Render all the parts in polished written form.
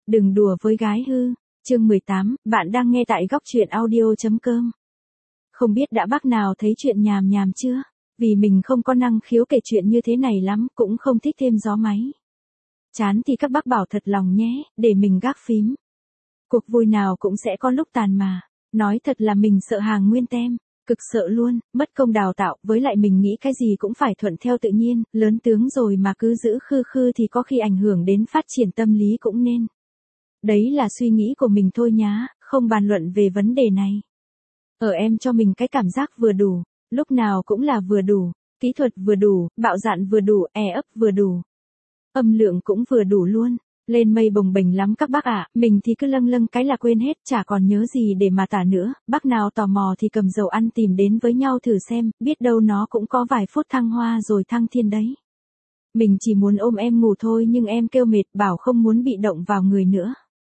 Đừng đùa với gái hư. Chương 18, bạn đang nghe tại góc truyện audio.com. Không biết đã bác nào thấy chuyện nhàm nhàm chưa? Vì mình không có năng khiếu kể chuyện như thế này lắm, cũng không thích thêm gió máy. Chán thì các bác bảo thật lòng nhé, để mình gác phím. Cuộc vui nào cũng sẽ có lúc tàn mà. Nói thật là mình sợ hàng nguyên tem. Cực sợ luôn, mất công đào tạo, với lại mình nghĩ cái gì cũng phải thuận theo tự nhiên, lớn tướng rồi mà cứ giữ khư khư thì có khi ảnh hưởng đến phát triển tâm lý cũng nên. Đấy là suy nghĩ của mình thôi nhá, không bàn luận về vấn đề này. Em cho mình cái cảm giác vừa đủ, lúc nào cũng là vừa đủ, kỹ thuật vừa đủ, bạo dạn vừa đủ, ấp vừa đủ. Âm lượng cũng vừa đủ luôn. Lên mây bồng bềnh lắm các bác ạ, mình thì cứ lâng lâng cái là quên hết, chả còn nhớ gì để mà tả nữa, bác nào tò mò thì cầm dầu ăn tìm đến với nhau thử xem, biết đâu nó cũng có vài phút thăng hoa rồi thăng thiên đấy. Mình chỉ muốn ôm em ngủ thôi nhưng em kêu mệt bảo không muốn bị động vào người nữa.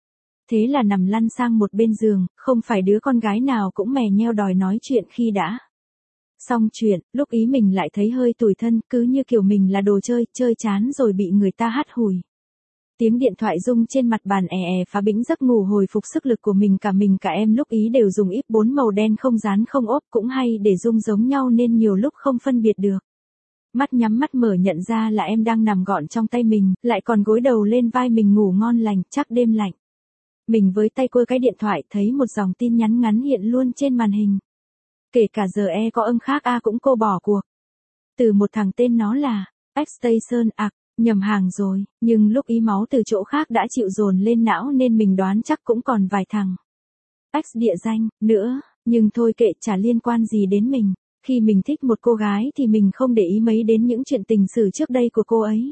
Thế là nằm lăn sang một bên giường, không phải đứa con gái nào cũng mè nheo đòi nói chuyện khi đã xong chuyện, lúc ý mình lại thấy hơi tủi thân, cứ như kiểu mình là đồ chơi chán rồi bị người ta hắt hủi. Tiếng điện thoại rung trên mặt bàn phá bĩnh giấc ngủ hồi phục sức lực của mình cả em lúc ý đều dùng íp 4 màu đen không dán không ốp cũng hay để rung giống nhau nên nhiều lúc không phân biệt được. Mắt nhắm mắt mở nhận ra là em đang nằm gọn trong tay mình, lại còn gối đầu lên vai mình ngủ ngon lành, chắc đêm lạnh. Mình với tay quơ cái điện thoại thấy một dòng tin nhắn ngắn hiện luôn trên màn hình. Kể cả giờ có âm khác cũng cô bỏ cuộc. Từ một thằng tên nó là Station nhầm hàng rồi, nhưng lúc ý máu từ chỗ khác đã chịu dồn lên não nên mình đoán chắc cũng còn vài thằng địa danh nữa, nhưng thôi kệ chả liên quan gì đến mình. Khi mình thích một cô gái thì mình không để ý mấy đến những chuyện tình sử trước đây của cô ấy.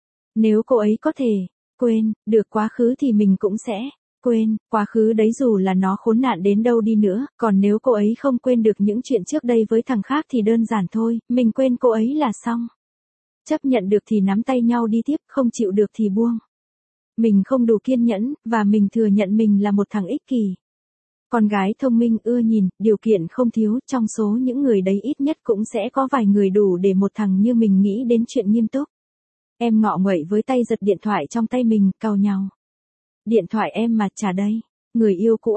Nếu cô ấy có thể quên được quá khứ thì mình cũng sẽ quên quá khứ đấy dù là nó khốn nạn đến đâu đi nữa, còn nếu cô ấy không quên được những chuyện trước đây với thằng khác thì đơn giản thôi, mình quên cô ấy là xong. Chấp nhận được thì nắm tay nhau đi tiếp, không chịu được thì buông. Mình không đủ kiên nhẫn, và mình thừa nhận mình là một thằng ích kỷ. Con gái thông minh ưa nhìn, điều kiện không thiếu, trong số những người đấy ít nhất cũng sẽ có vài người đủ để một thằng như mình nghĩ đến chuyện nghiêm túc. Em ngọ nguậy với tay giật điện thoại trong tay mình, cau nhau. Điện thoại em mà trả đây. Người yêu cũ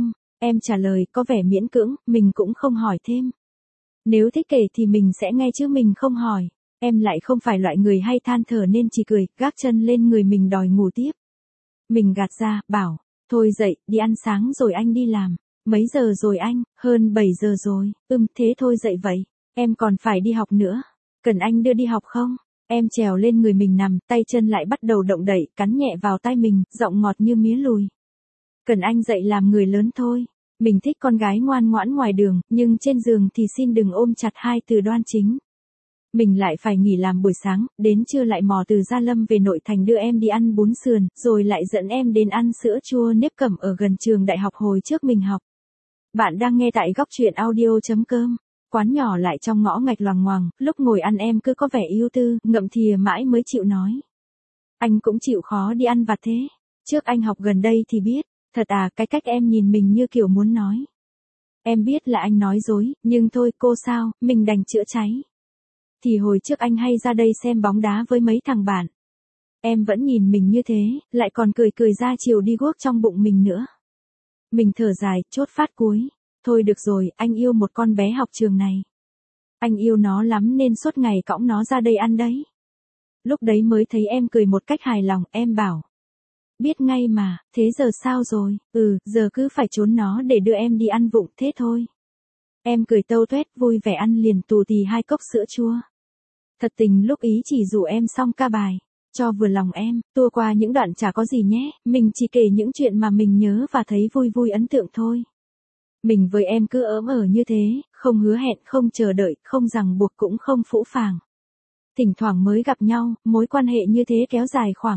em trả lời có vẻ miễn cưỡng, mình cũng không hỏi thêm. Nếu thích kể thì mình sẽ nghe chứ mình không hỏi. Em lại không phải loại người hay than thở nên chỉ cười, gác chân lên người mình đòi ngủ tiếp. Mình gạt ra, bảo, thôi dậy, đi ăn sáng rồi anh đi làm. Mấy giờ rồi anh? Hơn 7 giờ rồi. Thế thôi dậy vậy. Em còn phải đi học nữa. Cần anh đưa đi học không? Em trèo lên người mình nằm, tay chân lại bắt đầu động đậy, cắn nhẹ vào tai mình, giọng ngọt như mía lùi. Cần anh dậy làm người lớn thôi. Mình thích con gái ngoan ngoãn ngoài đường, nhưng trên giường thì xin đừng ôm chặt hai từ đoan chính. Mình lại phải nghỉ làm buổi sáng, đến trưa lại mò từ Gia Lâm về nội thành đưa em đi ăn bún sườn, rồi lại dẫn em đến ăn sữa chua nếp cẩm ở gần trường đại học hồi trước mình học. Bạn đang nghe tại góc truyện audio.com. Quán nhỏ lại trong ngõ ngạch loằng ngoằng, lúc ngồi ăn em cứ có vẻ ưu tư, ngậm thìa mãi mới chịu nói. Anh cũng chịu khó đi ăn vặt thế. Trước anh học gần đây thì biết. Thật cái cách em nhìn mình như kiểu muốn nói. Em biết là anh nói dối, nhưng thôi cô sao, mình đành chữa cháy. Thì hồi trước anh hay ra đây xem bóng đá với mấy thằng bạn. Em vẫn nhìn mình như thế, lại còn cười ra chiều đi guốc trong bụng mình nữa. Mình thở dài, chốt phát cuối. Thôi được rồi, anh yêu một con bé học trường này. Anh yêu nó lắm nên suốt ngày cõng nó ra đây ăn đấy. Lúc đấy mới thấy em cười một cách hài lòng, em bảo. Biết ngay mà, thế giờ sao rồi? Giờ cứ phải trốn nó để đưa em đi ăn vụng thế thôi. Em cười tâu tuét vui vẻ ăn liền tù tì 2 cốc sữa chua. Thật tình lúc ý chỉ rủ em xong ca bài. Cho vừa lòng em, tua qua những đoạn chả có gì nhé, mình chỉ kể những chuyện mà mình nhớ và thấy vui ấn tượng thôi. Mình với em cứ như thế, không hứa hẹn, không chờ đợi, không ràng buộc cũng không phũ phàng. Thỉnh thoảng mới gặp nhau, mối quan hệ như thế kéo dài khoảng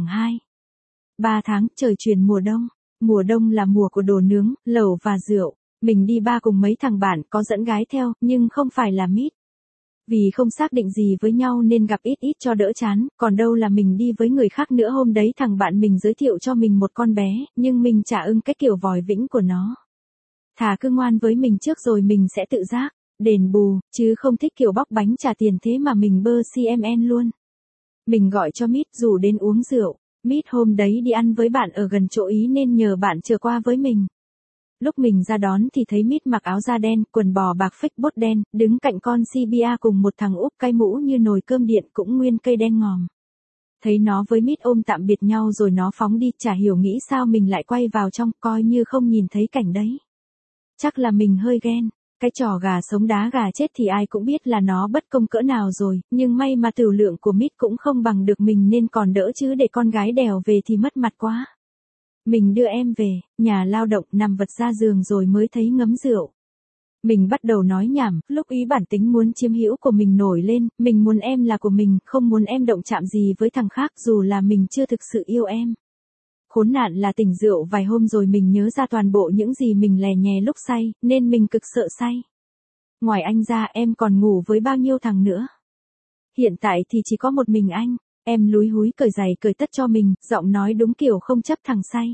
2-3 tháng, trời chuyển mùa đông. Mùa đông là mùa của đồ nướng, lẩu và rượu. Mình đi bar cùng mấy thằng bạn, có dẫn gái theo, nhưng không phải là meet. Vì không xác định gì với nhau nên gặp ít cho đỡ chán, còn đâu là mình đi với người khác nữa. Hôm đấy thằng bạn mình giới thiệu cho mình một con bé, nhưng mình chả ưng cái kiểu vòi vĩnh của nó. Thà cứ ngoan với mình trước rồi mình sẽ tự giác đền bù, chứ không thích kiểu bóc bánh trả tiền thế mà mình bơ CMN luôn. Mình gọi cho Mít rủ đến uống rượu. Mít hôm đấy đi ăn với bạn ở gần chỗ Ý nên nhờ bạn chờ qua với mình. Lúc mình ra đón thì thấy Mít mặc áo da đen, quần bò bạc phích bốt đen, đứng cạnh con CBA cùng một thằng úp cây mũ như nồi cơm điện cũng nguyên cây đen ngòm. Thấy nó với Mít ôm tạm biệt nhau rồi nó phóng đi, chả hiểu nghĩ sao mình lại quay vào trong, coi như không nhìn thấy cảnh đấy. Chắc là mình hơi ghen. Cái trò gà sống đá gà chết thì ai cũng biết là nó bất công cỡ nào rồi, nhưng may mà tửu lượng của Mít cũng không bằng được mình nên còn đỡ, chứ để con gái đèo về thì mất mặt quá. Mình đưa em về, nhà lao động, nằm vật ra giường rồi mới thấy ngấm rượu. Mình bắt đầu nói nhảm, lúc ý bản tính muốn chiếm hữu của mình nổi lên, mình muốn em là của mình, không muốn em động chạm gì với thằng khác dù là mình chưa thực sự yêu em. Khốn nạn là tỉnh rượu vài hôm rồi mình nhớ ra toàn bộ những gì mình lè nhè lúc say, nên mình cực sợ say. Ngoài anh ra em còn ngủ với bao nhiêu thằng nữa? Hiện tại thì chỉ có một mình anh. Em lúi húi cởi giày cởi tất cho mình, giọng nói đúng kiểu không chấp thằng say.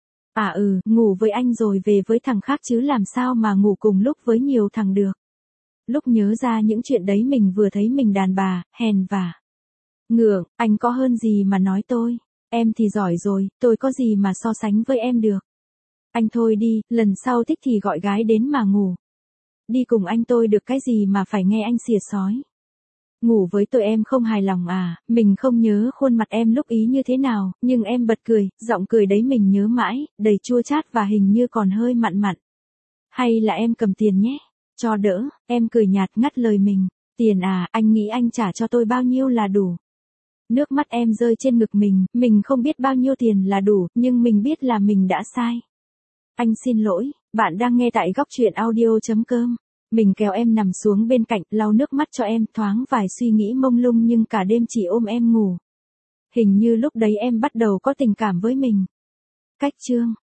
Ngủ với anh rồi về với thằng khác chứ làm sao mà ngủ cùng lúc với nhiều thằng được. Lúc nhớ ra những chuyện đấy mình vừa thấy mình đàn bà, hèn và ngượng, anh có hơn gì mà nói tôi. Em thì giỏi rồi, tôi có gì mà so sánh với em được. Anh thôi đi, lần sau thích thì gọi gái đến mà ngủ. Đi cùng anh tôi được cái gì mà phải nghe anh xỉa xói. Ngủ với tôi em không hài lòng à, mình không nhớ khuôn mặt em lúc ý như thế nào, nhưng em bật cười, giọng cười đấy mình nhớ mãi, đầy chua chát và hình như còn hơi mặn mặn. Hay là em cầm tiền nhé, cho đỡ, em cười nhạt ngắt lời mình, tiền à, anh nghĩ anh trả cho tôi bao nhiêu là đủ. Nước mắt em rơi trên ngực mình không biết bao nhiêu tiền là đủ, nhưng mình biết là mình đã sai. Anh xin lỗi, bạn đang nghe tại góc truyện audio.com. Mình kéo em nằm xuống bên cạnh, lau nước mắt cho em, thoáng vài suy nghĩ mông lung nhưng cả đêm chỉ ôm em ngủ. Hình như lúc đấy em bắt đầu có tình cảm với mình. Cách chương